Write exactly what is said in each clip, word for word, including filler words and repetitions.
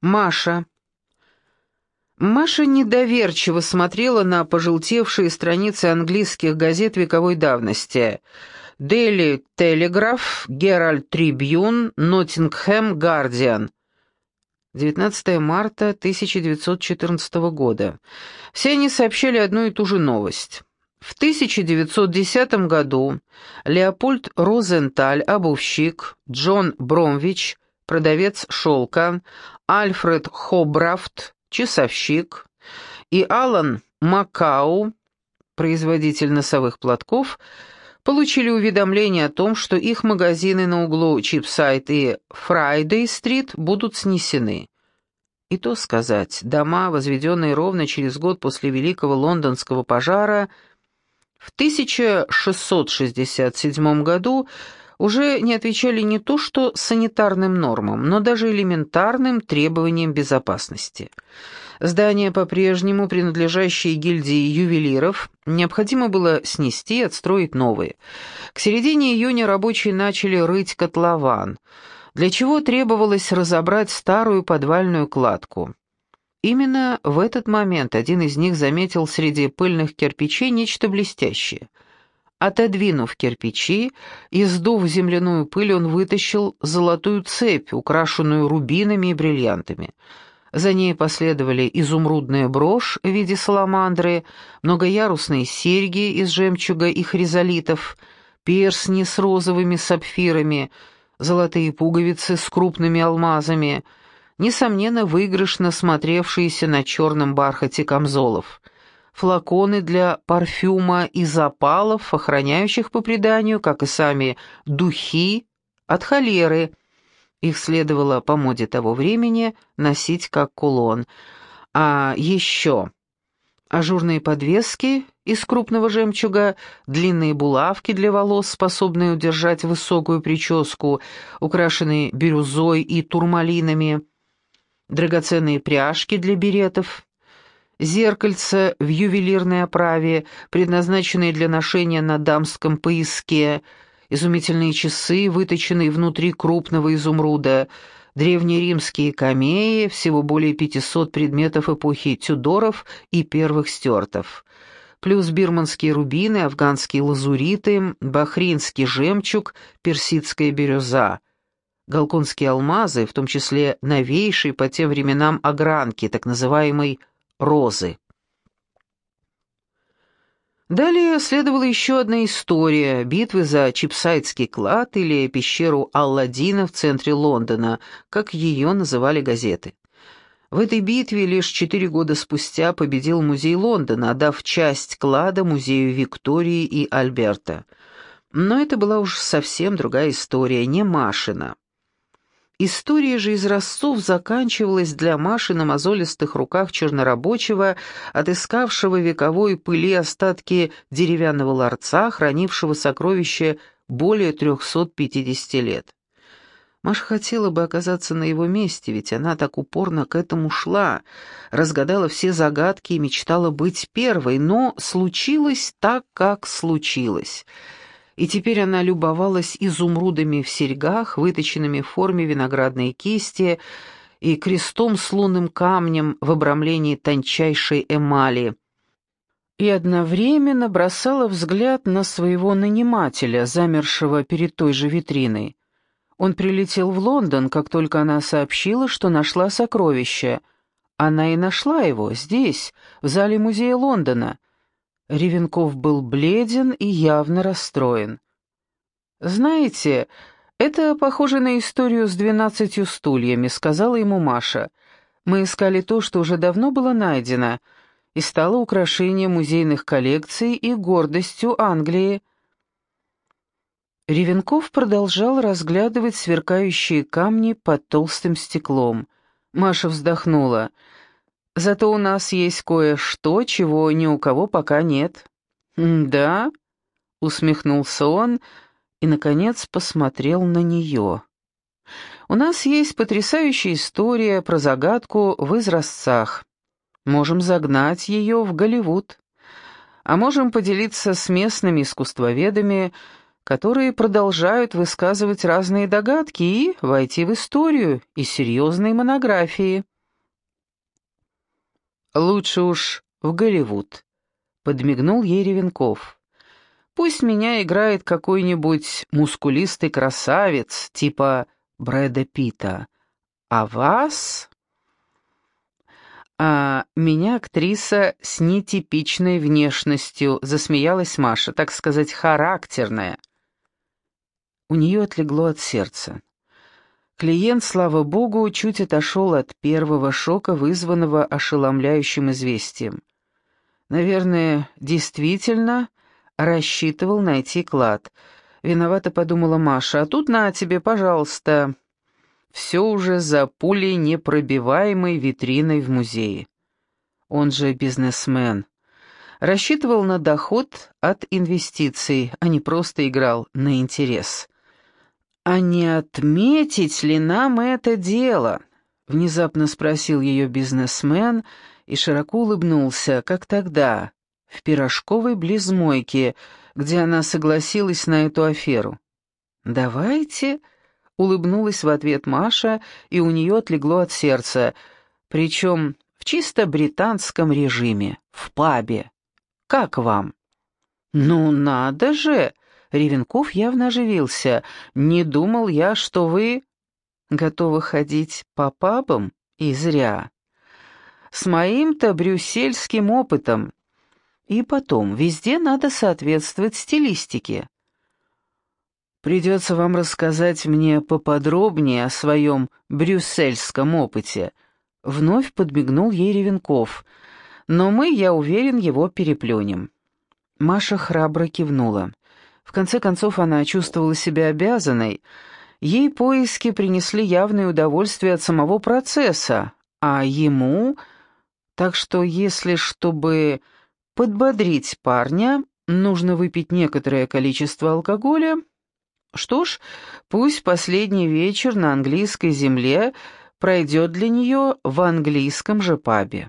Маша. Маша недоверчиво смотрела на пожелтевшие страницы английских газет вековой давности. Daily Telegraph, Herald Tribune, Nottingham Guardian. девятнадцатое марта тысяча девятьсот четырнадцатого года. Все они сообщали одну и ту же новость. В тысяча девятьсот десятом году Леопольд Розенталь, обувщик, Джон Бромвич, продавец шелка, Альфред Хобрафт, часовщик, и Алан Маккау, производитель носовых платков, получили уведомление о том, что их магазины на углу Чипсайд и Фрайдей-стрит будут снесены. И то сказать, дома, возведенные ровно через год после Великого Лондонского пожара, в тысяча шестьсот шестьдесят седьмом году уже не отвечали не то что санитарным нормам, но даже элементарным требованиям безопасности. Здания, по-прежнему принадлежащие гильдии ювелиров, необходимо было снести и отстроить новые. К середине июня рабочие начали рыть котлован, для чего требовалось разобрать старую подвальную кладку. Именно в этот момент один из них заметил среди пыльных кирпичей нечто блестящее. Отодвинув кирпичи и сдув земляную пыль, он вытащил золотую цепь, украшенную рубинами и бриллиантами. За ней последовали изумрудная брошь в виде саламандры, многоярусные серьги из жемчуга и хризолитов, перстни с розовыми сапфирами, золотые пуговицы с крупными алмазами, несомненно, выигрышно смотревшиеся на черном бархате камзолов, флаконы для парфюма и запалов, охраняющих по преданию, как и сами духи, от холеры. Их следовало по моде того времени носить как кулон. А еще ажурные подвески из крупного жемчуга, длинные булавки для волос, способные удержать высокую прическу, украшенные бирюзой и турмалинами, драгоценные пряжки для беретов, зеркальца в ювелирной оправе, предназначенные для ношения на дамском пояске, изумительные часы, выточенные внутри крупного изумруда, древнеримские камеи, всего более пятисот предметов эпохи Тюдоров и первых Стюартов, плюс бирманские рубины, афганские лазуриты, бахрейнский жемчуг, персидская бирюза, галконские алмазы, в том числе новейшие по тем временам огранки, так называемой розы. Далее следовала еще одна история битвы за Чипсайдский клад или пещеру Алладина в центре Лондона, как ее называли газеты. В этой битве лишь четыре года спустя победил музей Лондона, отдав часть клада музею Виктории и Альберта. Но это была уж совсем другая история, не Машина. История же из Ростов заканчивалась для Маши на мозолистых руках чернорабочего, отыскавшего вековой пыли остатки деревянного ларца, хранившего сокровища более трехсот пятидесяти лет. Маша хотела бы оказаться на его месте, ведь она так упорно к этому шла, разгадала все загадки и мечтала быть первой, но случилось так, как случилось. И теперь она любовалась изумрудами в серьгах, выточенными в форме виноградной кисти, и крестом с лунным камнем в обрамлении тончайшей эмали, и одновременно бросала взгляд на своего нанимателя, замершего перед той же витриной. Он прилетел в Лондон, как только она сообщила, что нашла сокровище. Она и нашла его здесь, в зале музея Лондона. Ревенков был бледен и явно расстроен. «Знаете, это похоже на историю с двенадцатью стульями», — сказала ему Маша. «Мы искали то, что уже давно было найдено, и стало украшением музейных коллекций и гордостью Англии». Ревенков продолжал разглядывать сверкающие камни под толстым стеклом. Маша вздохнула. «Зато у нас есть кое-что, чего ни у кого пока нет». «Да?» — усмехнулся он и, наконец, посмотрел на нее. «У нас есть потрясающая история про загадку в изразцах. Можем загнать ее в Голливуд, а можем поделиться с местными искусствоведами, которые продолжают высказывать разные догадки, и войти в историю и серьезные монографии». Лучше уж в Голливуд», — подмигнул ей Ревенков. «Пусть меня играет какой-нибудь мускулистый красавец, типа Брэда Питта, а вас...» «А меня актриса с нетипичной внешностью», — засмеялась Маша, так сказать, характерная. У нее отлегло от сердца. Клиент, слава богу, чуть отошел от первого шока, вызванного ошеломляющим известием. Наверное, действительно рассчитывал найти клад. Виновато подумала Маша. А тут на тебе, пожалуйста. Все уже за пулей непробиваемой витриной в музее. Он же бизнесмен. Рассчитывал на доход от инвестиций, а не просто играл на интерес. «А не отметить ли нам это дело?» — внезапно спросил ее бизнесмен и широко улыбнулся, как тогда, в пирожковой близ мойки, где она согласилась на эту аферу. «Давайте», — улыбнулась в ответ Маша, и у нее отлегло от сердца, причем в чисто британском режиме, в пабе. «Как вам?» «Ну надо же!» Ревенков явно оживился. «Не думал я, что вы готовы ходить по пабам, и зря. С моим-то брюссельским опытом. И потом, везде надо соответствовать стилистике. Придется вам рассказать мне поподробнее о своем брюссельском опыте». Вновь подмигнул ей Ревенков. «Но мы, я уверен, его переплюнем». Маша храбро кивнула. В конце концов, она чувствовала себя обязанной. Ей поиски принесли явное удовольствие от самого процесса, а ему... Так что, если, чтобы подбодрить парня, нужно выпить некоторое количество алкоголя, что ж, пусть последний вечер на английской земле пройдет для нее в английском же пабе.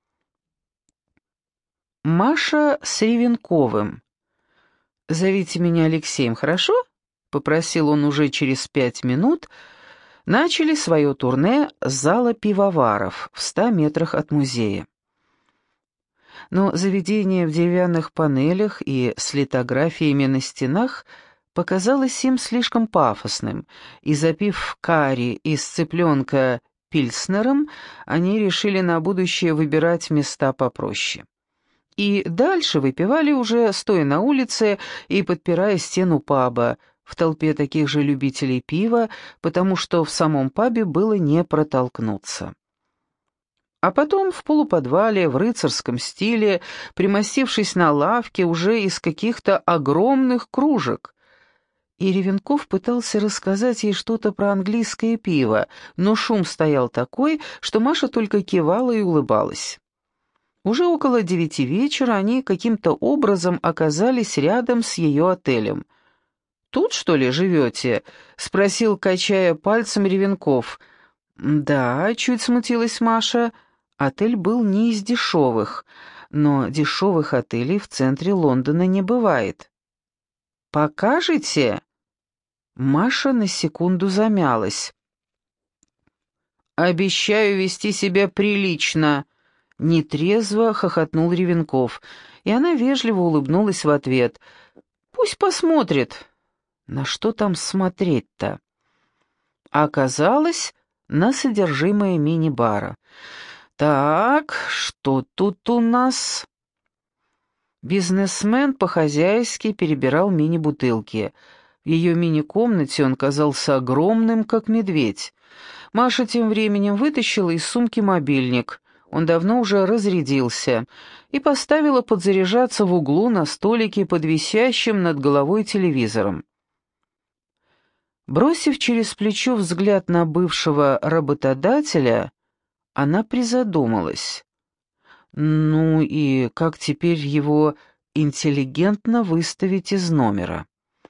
Маша с Ревенковым. «Зовите меня Алексеем, хорошо?» — попросил он уже через пять минут. Начали свое турне с зала пивоваров в ста метрах от музея. Но заведение в деревянных панелях и с литографиями на стенах показалось им слишком пафосным, и, запив карри из цыпленка пильснером, они решили на будущее выбирать места попроще. И дальше выпивали уже, стоя на улице и подпирая стену паба, в толпе таких же любителей пива, потому что в самом пабе было не протолкнуться. А потом в полуподвале, в рыцарском стиле, примостившись на лавке уже из каких-то огромных кружек. И Ревенков пытался рассказать ей что-то про английское пиво, но шум стоял такой, что Маша только кивала и улыбалась. Уже около девяти вечера они каким-то образом оказались рядом с ее отелем. «Тут, что ли, живете?» — спросил, качая пальцем Ревенков. «Да», — чуть смутилась Маша. Отель был не из дешевых, но дешевых отелей в центре Лондона не бывает. «Покажете?» Маша на секунду замялась. «Обещаю вести себя прилично», — нетрезво хохотнул Ревенков, и она вежливо улыбнулась в ответ. «Пусть посмотрит». На что там смотреть-то? А оказалось, на содержимое мини-бара. «Так, что тут у нас?» Бизнесмен по-хозяйски перебирал мини-бутылки. В ее мини-комнате он казался огромным, как медведь. Маша тем временем вытащила из сумки мобильник. Он давно уже разрядился, и поставила подзаряжаться в углу на столике под висящим над головой телевизором. Бросив через плечо взгляд на бывшего работодателя, она призадумалась. Ну и как теперь его интеллигентно выставить из номера?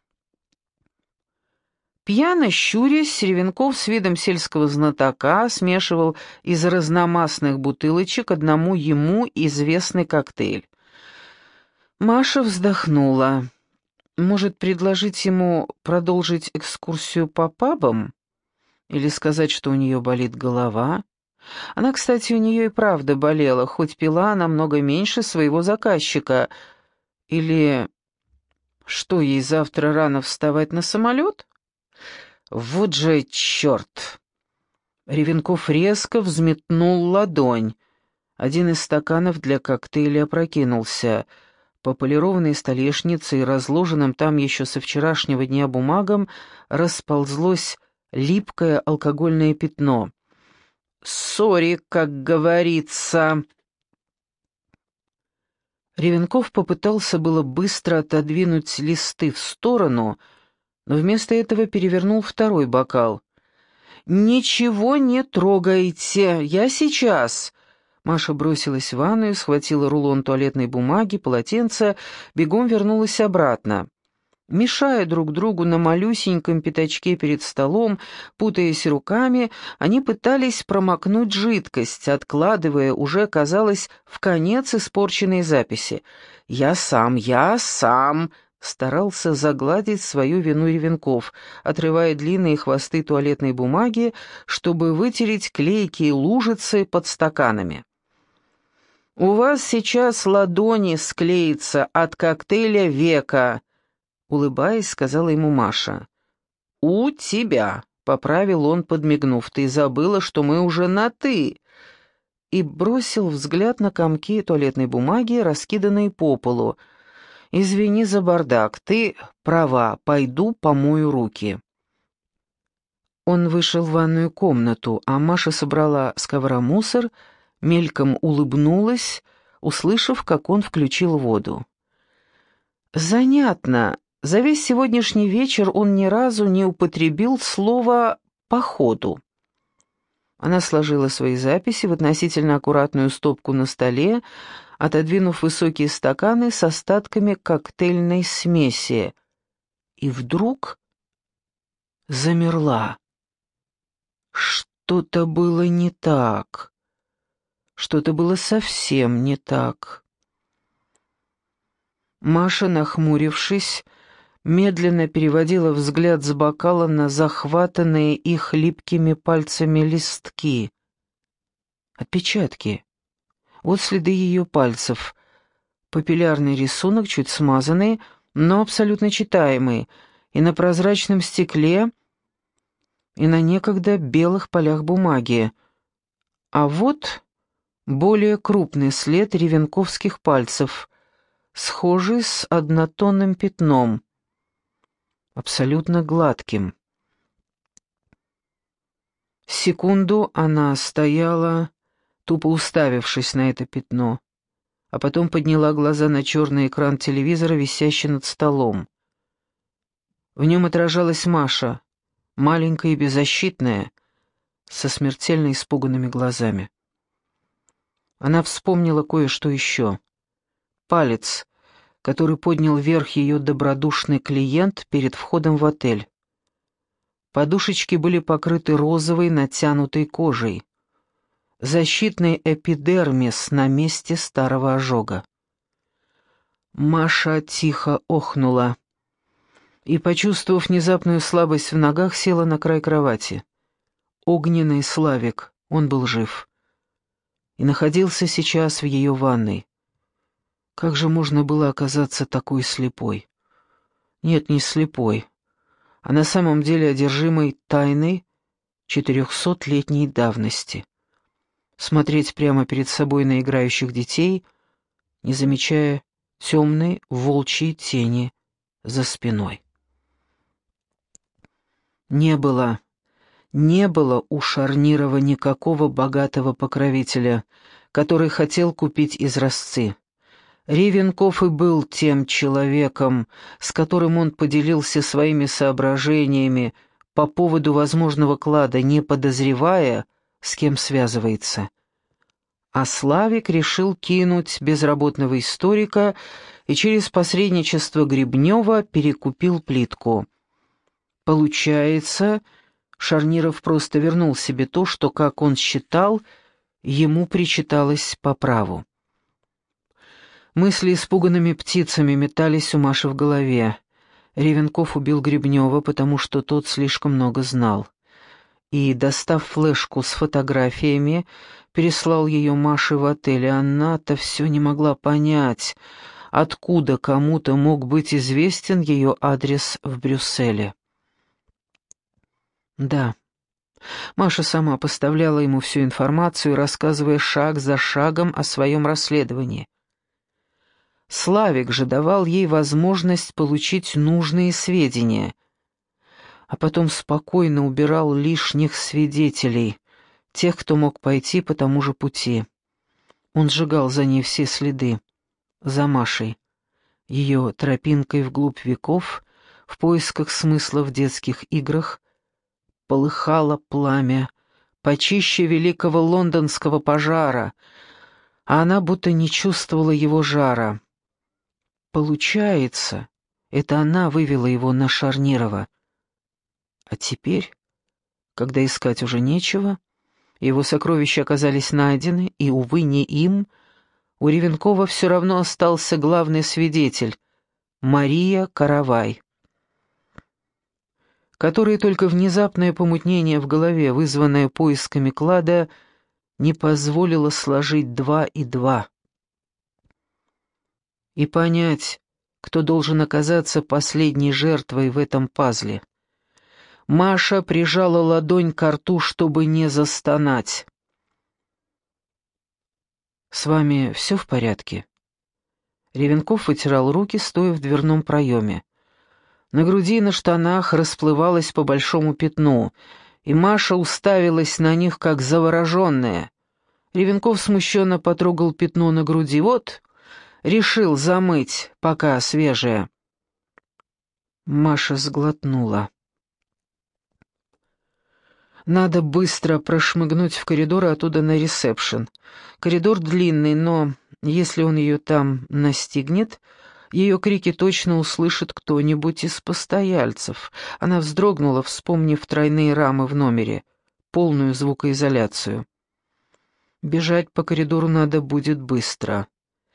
Пьяно щурясь, Ревенков с видом сельского знатока смешивал из разномастных бутылочек одному ему известный коктейль. Маша вздохнула. Может, предложить ему продолжить экскурсию по пабам? Или сказать, что у нее болит голова? Она, кстати, у нее и правда болела, хоть пила намного меньше своего заказчика. Или что, ей завтра рано вставать на самолет? Вот же черт! Ревенков резко взметнул ладонь. Один из стаканов для коктейля опрокинулся. По полированной столешнице и разложенным там еще со вчерашнего дня бумагам расползлось липкое алкогольное пятно. «Сори, как говорится». Ревенков попытался было быстро отодвинуть листы в сторону, но вместо этого перевернул второй бокал. «Ничего не трогайте, я сейчас!» Маша бросилась в ванную, схватила рулон туалетной бумаги, полотенце, бегом вернулась обратно. Мешая друг другу на малюсеньком пятачке перед столом, путаясь руками, они пытались промокнуть жидкость, откладывая уже, казалось, в конец испорченные записи. «Я сам, я сам!» старался загладить свою вину Ревенков, отрывая длинные хвосты туалетной бумаги, чтобы вытереть клейкие лужицы под стаканами. «У вас сейчас ладони склеятся от коктейля века», — улыбаясь, сказала ему Маша. «У тебя», — поправил он, подмигнув, — «ты забыла, что мы уже на «ты», и бросил взгляд на комки туалетной бумаги, раскиданные по полу. «Извини за бардак, ты права, пойду помою руки». Он вышел в ванную комнату, а Маша собрала с ковра мусор, мельком улыбнулась, услышав, как он включил воду. Занятно, за весь сегодняшний вечер он ни разу не употребил слово «походу». Она сложила свои записи в относительно аккуратную стопку на столе, отодвинув высокие стаканы с остатками коктейльной смеси, и вдруг замерла. Что-то было не так. Что-то было совсем не так. Маша, нахмурившись, медленно переводила взгляд с бокала на захватанные их липкими пальцами листки. Отпечатки. Вот следы ее пальцев. Папиллярный рисунок, чуть смазанный, но абсолютно читаемый, и на прозрачном стекле, и на некогда белых полях бумаги. А вот более крупный след ревенковских пальцев, схожий с однотонным пятном, абсолютно гладким. Секунду она стояла, тупо уставившись на это пятно, а потом подняла глаза на черный экран телевизора, висящий над столом. В нем отражалась Маша, маленькая и беззащитная, со смертельно испуганными глазами. Она вспомнила кое-что еще. Палец, который поднял вверх ее добродушный клиент перед входом в отель. Подушечки были покрыты розовой натянутой кожей. Защитный эпидермис на месте старого ожога. Маша тихо охнула и, почувствовав внезапную слабость в ногах, села на край кровати. Огненный Славик, он был жив. И находился сейчас в ее ванной. Как же можно было оказаться такой слепой? Нет, не слепой, а на самом деле одержимой тайной четырехсотлетней давности. Смотреть прямо перед собой на играющих детей, не замечая темной волчьей тени за спиной. Не было, не было у Шарнирова никакого богатого покровителя, который хотел купить изразцы. Ревенков и был тем человеком, с которым он поделился своими соображениями по поводу возможного клада, не подозревая, с кем связывается. А Славик решил кинуть безработного историка и через посредничество Гребнева перекупил плитку. Получается, Шарниров просто вернул себе то, что, как он считал, ему причиталось по праву. Мысли испуганными птицами метались у Маши в голове. Ревенков убил Гребнева, потому что тот слишком много знал. и, достав флешку с фотографиями, переслал ее Маше в отель, и она-то все не могла понять, откуда кому-то мог быть известен ее адрес в Брюсселе. Да, Маша сама поставляла ему всю информацию, рассказывая шаг за шагом о своем расследовании. Славик же давал ей возможность получить нужные сведения, а потом спокойно убирал лишних свидетелей, тех, кто мог пойти по тому же пути. Он сжигал за ней все следы, за Машей, ее тропинкой вглубь веков, в поисках смысла в детских играх, полыхало пламя, почище великого лондонского пожара, а она будто не чувствовала его жара. Получается, это она вывела его на Шарнирова. А теперь, когда искать уже нечего, его сокровища оказались найдены, и, увы, не им, у Ревенкова все равно остался главный свидетель — Мария Каравай, которой только внезапное помутнение в голове, вызванное поисками клада, не позволило сложить два и два. И понять, кто должен оказаться последней жертвой в этом пазле. Маша прижала ладонь к рту, чтобы не застонать. «С вами все в порядке?» Ревенков вытирал руки, стоя в дверном проеме. На груди и на штанах расплывалось по большому пятну, и Маша уставилась на них, как завороженная. Ревенков смущенно потрогал пятно на груди. «Вот, решил замыть, пока свежее». Маша сглотнула. Надо быстро прошмыгнуть в коридор и оттуда на ресепшн. Коридор длинный, но если он ее там настигнет, ее крики точно услышит кто-нибудь из постояльцев. Она вздрогнула, вспомнив тройные рамы в номере, полную звукоизоляцию. Бежать по коридору надо будет быстро.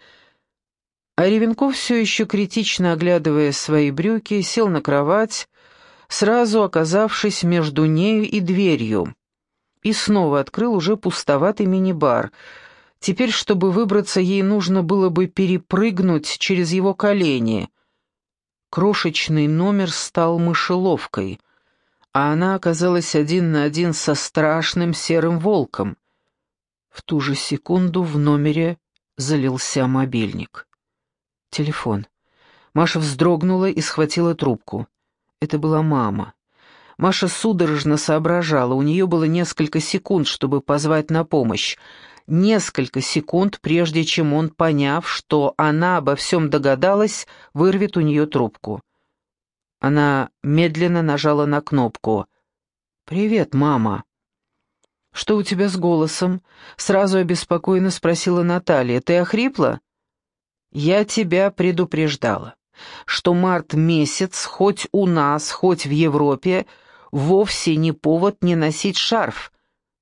А Ревенков, все еще критично оглядывая свои брюки, сел на кровать, сразу оказавшись между нею и дверью, и снова открыл уже пустоватый мини-бар. Теперь, чтобы выбраться, ей нужно было бы перепрыгнуть через его колени. Крошечный номер стал мышеловкой, а она оказалась один на один со страшным серым волком. В ту же секунду в номере залился мобильник. Телефон. Маша вздрогнула и схватила трубку. Это была мама. Маша судорожно соображала, у нее было несколько секунд, чтобы позвать на помощь. Несколько секунд, прежде чем он, поняв, что она обо всем догадалась, вырвет у нее трубку. Она медленно нажала на кнопку. «Привет, мама». «Что у тебя с голосом?» — сразу обеспокоенно спросила Наталья. «Ты охрипла?» «Я тебя предупреждала, что март месяц, хоть у нас, хоть в Европе, вовсе не повод не носить шарф».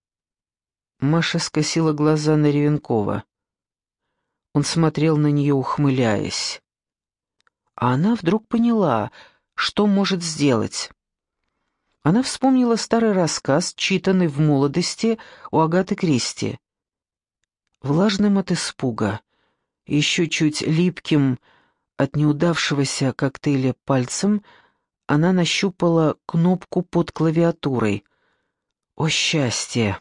Маша скосила глаза на Ревенкова. Он смотрел на нее, ухмыляясь. А она вдруг поняла, что может сделать. Она вспомнила старый рассказ, читанный в молодости у Агаты Кристи. Влажным от испуга, еще чуть липким от неудавшегося коктейля пальцем, она нащупала кнопку под клавиатурой. О, счастье!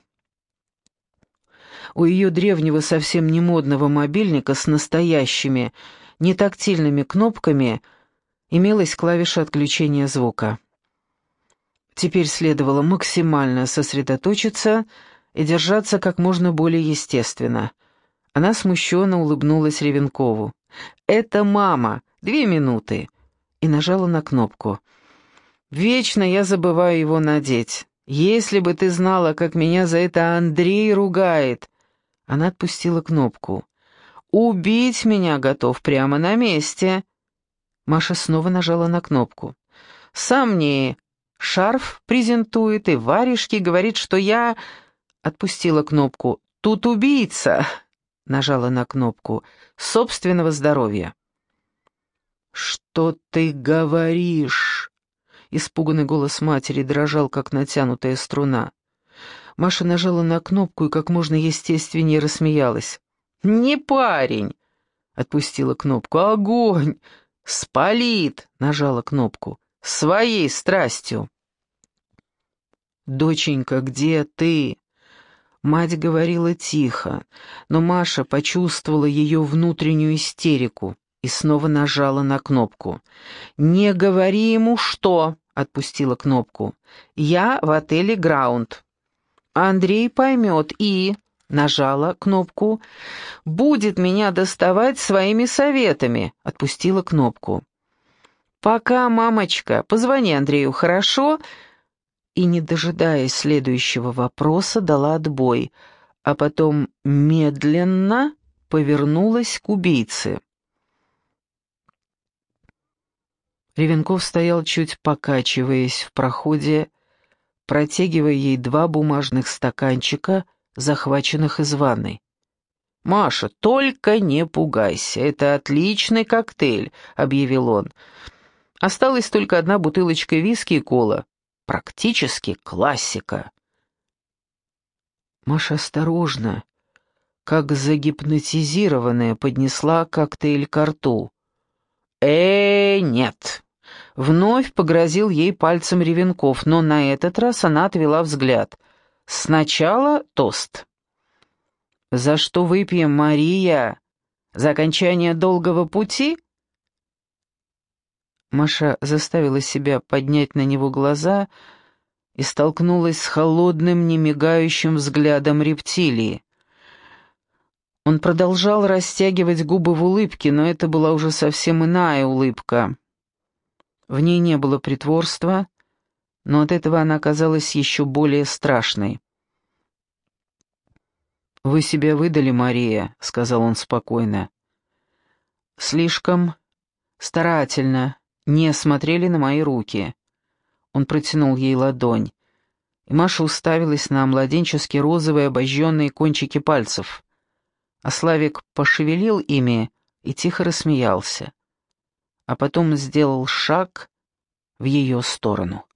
У ее древнего совсем не модного мобильника с настоящими, не тактильными кнопками имелась клавиша отключения звука. Теперь следовало максимально сосредоточиться и держаться как можно более естественно. Она смущенно улыбнулась Ревенкову. «Это мама! Две минуты!» И нажала на кнопку. «Вечно я забываю его надеть. Если бы ты знала, как меня за это Андрей ругает!» Она отпустила кнопку. «Убить меня готов прямо на месте!» Маша снова нажала на кнопку. «Сам мне шарф презентует и варежки, говорит, что я...» Отпустила кнопку. «Тут убийца!» Нажала на кнопку. «Собственного здоровья». «Что ты говоришь?» Испуганный голос матери дрожал, как натянутая струна. Маша нажала на кнопку и как можно естественнее рассмеялась. «Не парень!» — отпустила кнопку. «Огонь! Спалит!» — нажала кнопку. «Своей страстью!» «Доченька, где ты?» Мать говорила тихо, но Маша почувствовала ее внутреннюю истерику и снова нажала на кнопку. «Не говори ему что!» — отпустила кнопку. «Я в отеле «Граунд». Андрей поймет и...» — нажала кнопку. «Будет меня доставать своими советами», — отпустила кнопку. «Пока, мамочка, позвони Андрею, хорошо?» И, не дожидаясь следующего вопроса, дала отбой, а потом медленно повернулась к убийце. Ревенков стоял, чуть покачиваясь в проходе, протягивая ей два бумажных стаканчика, захваченных из ванной. «Маша, только не пугайся, это отличный коктейль», — объявил он. «Осталась только одна бутылочка виски и кола. Практически классика». Маша осторожно, как загипнотизированная, поднесла коктейль ко рту. «Э, нет!» — вновь погрозил ей пальцем Ревенков, но на этот раз она отвела взгляд. «Сначала тост». «За что выпьем, Мария? За окончание долгого пути?» Маша заставила себя поднять на него глаза и столкнулась с холодным, немигающим взглядом рептилии. Он продолжал растягивать губы в улыбке, но это была уже совсем иная улыбка. В ней не было притворства, но от этого она казалась еще более страшной. «Вы себя выдали, Мария», — сказал он спокойно. «Слишком старательно не смотрели на мои руки». Он протянул ей ладонь, и Маша уставилась на младенчески розовые обожженные кончики пальцев. А Славик пошевелил ими и тихо рассмеялся, а потом сделал шаг в ее сторону.